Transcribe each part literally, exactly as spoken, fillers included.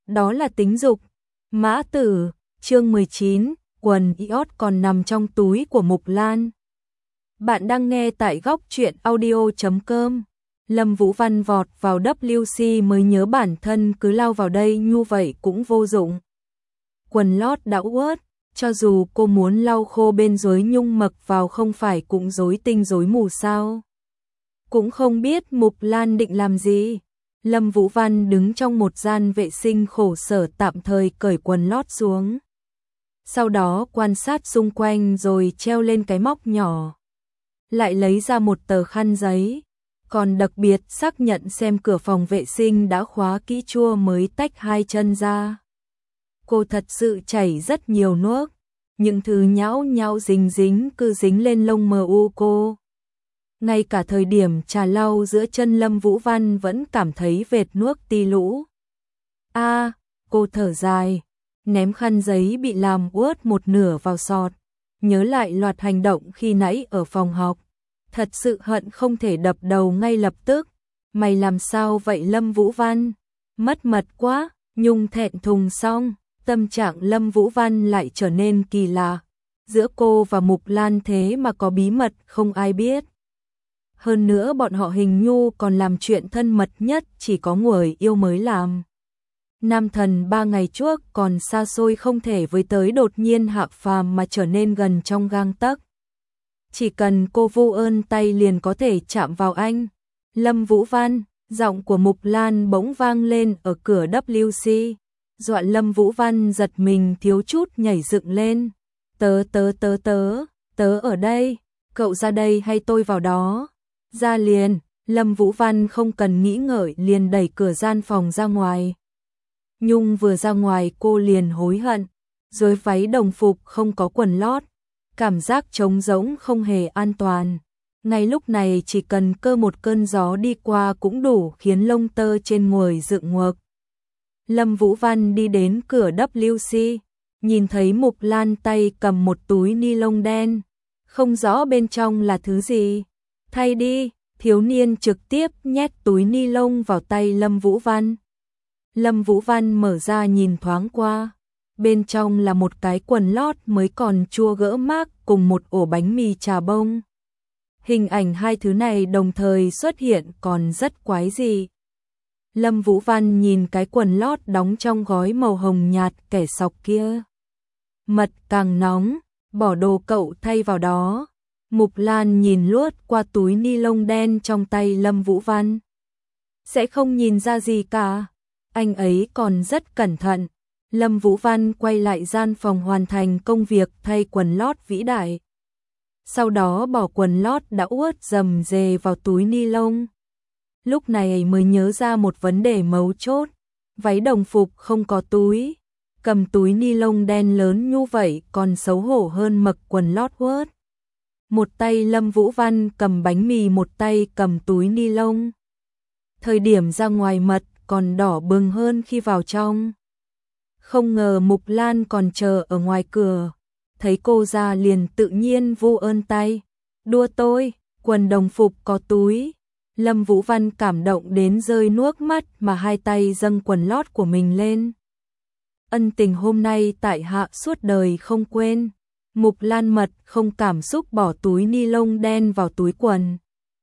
đó là tính dục. Mã Tử, chương mười chín, quần iốt còn nằm trong túi của Mục Lan. Bạn đang nghe tại góc truyện audio chấm com. Lâm Vũ Văn vọt vào W C mới nhớ bản thân cứ lao vào đây như vậy cũng vô dụng. Quần lót đã ướt, cho dù cô muốn lau khô bên dưới nhung mực vào không phải cũng rối tinh rối mù sao. Cũng không biết Mục Lan định làm gì. Lâm Vũ Văn đứng trong một gian vệ sinh khổ sở tạm thời cởi quần lót xuống. Sau đó quan sát xung quanh rồi treo lên cái móc nhỏ. Lại lấy ra một tờ khăn giấy. Còn đặc biệt xác nhận xem cửa phòng vệ sinh đã khóa kỹ chua mới tách hai chân ra. Cô thật sự chảy rất nhiều nước. Những thứ nhão nhão dính dính cứ dính lên lông mờ u cô. Ngay cả thời điểm trà lau giữa chân Lâm Vũ Văn vẫn cảm thấy vệt nước ti lũ. A, à, cô thở dài, ném khăn giấy bị làm ướt một nửa vào sọt, nhớ lại loạt hành động khi nãy ở phòng học, thật sự hận không thể đập đầu ngay lập tức. Mày làm sao vậy Lâm Vũ Văn? Mất mật quá, Nhung thẹn thùng xong, tâm trạng Lâm Vũ Văn lại trở nên kỳ lạ. Giữa cô và Mục Lan thế mà có bí mật không ai biết. Hơn nữa bọn họ hình như còn làm chuyện thân mật nhất chỉ có người yêu mới làm. Nam thần ba ngày trước còn xa xôi không thể với tới đột nhiên hạ phàm mà trở nên gần trong gang tấc. Chỉ cần cô vô ơn tay liền có thể chạm vào anh. Lâm Vũ Văn, giọng của Mục Lan bỗng vang lên ở cửa W C. Dọa Lâm Vũ Văn giật mình thiếu chút nhảy dựng lên. Tớ tớ tớ tớ, tớ ở đây, cậu ra đây hay tôi vào đó? Ra liền, Lâm Vũ Văn không cần nghĩ ngợi liền đẩy cửa gian phòng ra ngoài. Nhung vừa ra ngoài cô liền hối hận, dưới váy đồng phục không có quần lót, cảm giác trống rỗng không hề an toàn. Ngay lúc này chỉ cần cơ một cơn gió đi qua cũng đủ khiến lông tơ trên người dựng ngược. Lâm Vũ Văn đi đến cửa W C, nhìn thấy Mục Lan tay cầm một túi ni lông đen, không rõ bên trong là thứ gì. Thay đi, thiếu niên trực tiếp nhét túi ni lông vào tay Lâm Vũ Văn. Lâm Vũ Văn mở ra nhìn thoáng qua, bên trong là một cái quần lót mới còn chua gỡ mác cùng một ổ bánh mì trà bông. Hình ảnh hai thứ này đồng thời xuất hiện còn rất quái dị. Lâm Vũ Văn nhìn cái quần lót đóng trong gói màu hồng nhạt kẻ sọc kia. Mật càng nóng, bỏ đồ cậu thay vào đó. Mục Lan nhìn lướt qua túi ni lông đen trong tay Lâm Vũ Văn. Sẽ không nhìn ra gì cả. Anh ấy còn rất cẩn thận. Lâm Vũ Văn quay lại gian phòng hoàn thành công việc thay quần lót vĩ đại. Sau đó bỏ quần lót đã ướt rầm rề vào túi ni lông. Lúc này mới nhớ ra một vấn đề mấu chốt. Váy đồng phục không có túi. Cầm túi ni lông đen lớn như vậy còn xấu hổ hơn mặc quần lót ướt. Một tay Lâm Vũ Văn cầm bánh mì, một tay cầm túi ni lông. Thời điểm ra ngoài mật còn đỏ bừng hơn khi vào trong. Không ngờ Mục Lan còn chờ ở ngoài cửa. Thấy cô ra liền tự nhiên vô ơn tay. Đua tôi, quần đồng phục có túi. Lâm Vũ Văn cảm động đến rơi nước mắt mà hai tay dâng quần lót của mình lên. Ân tình hôm nay tại hạ suốt đời không quên. Mục Lan mật không cảm xúc bỏ túi ni lông đen vào túi quần.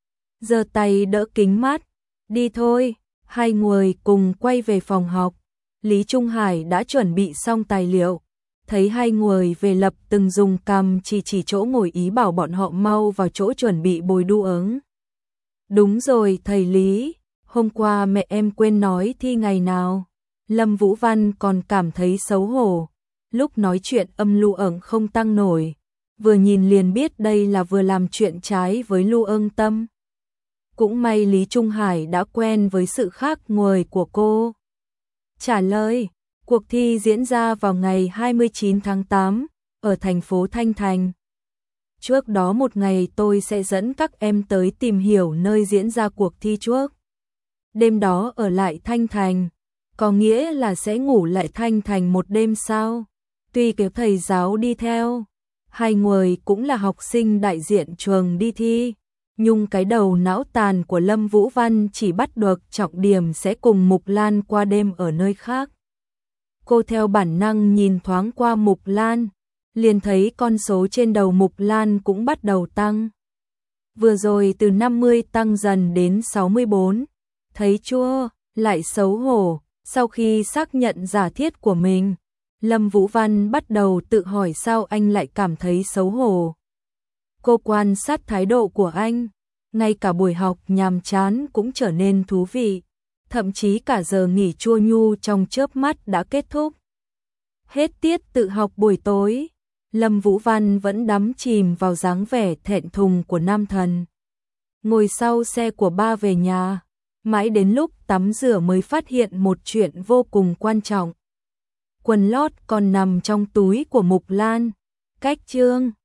Giơ tay đỡ kính mắt. Đi thôi, hai người cùng quay về phòng học. Lý Trung Hải đã chuẩn bị xong tài liệu. Thấy hai người về lập từng dùng cằm chỉ chỉ chỗ ngồi ý bảo bọn họ mau vào chỗ chuẩn bị bồi đu ứng. Đúng rồi thầy Lý, hôm qua mẹ em quên nói thi ngày nào. Lâm Vũ Văn còn cảm thấy xấu hổ. Lúc nói chuyện âm lưu ẩn không tăng nổi. Vừa nhìn liền biết đây là vừa làm chuyện trái với lưu ân tâm. Cũng may Lý Trung Hải đã quen với sự khác người của cô. Trả lời, cuộc thi diễn ra vào ngày hai mươi chín tháng tám, ở thành phố Thanh Thành. Trước đó một ngày tôi sẽ dẫn các em tới tìm hiểu nơi diễn ra cuộc thi trước. Đêm đó ở lại Thanh Thành, có nghĩa là sẽ ngủ lại Thanh Thành một đêm sao? Tuy kéo thầy giáo đi theo, hai người cũng là học sinh đại diện trường đi thi, nhưng cái đầu não tàn của Lâm Vũ Văn chỉ bắt được trọng điểm sẽ cùng Mục Lan qua đêm ở nơi khác. Cô theo bản năng nhìn thoáng qua Mục Lan, liền thấy con số trên đầu Mục Lan cũng bắt đầu tăng. Vừa rồi từ năm mươi tăng dần đến sáu mươi bốn. Thấy chưa, lại xấu hổ, sau khi xác nhận giả thiết của mình, Lâm Vũ Văn bắt đầu tự hỏi sao anh lại cảm thấy xấu hổ. Cô quan sát thái độ của anh, ngay cả buổi học nhàm chán cũng trở nên thú vị, thậm chí cả giờ nghỉ chua nhu trong chớp mắt đã kết thúc. Hết tiết tự học buổi tối, Lâm Vũ Văn vẫn đắm chìm vào dáng vẻ thẹn thùng của nam thần. Ngồi sau xe của ba về nhà, mãi đến lúc tắm rửa mới phát hiện một chuyện vô cùng quan trọng. Quần lót còn nằm trong túi của Mục Lan, cách chương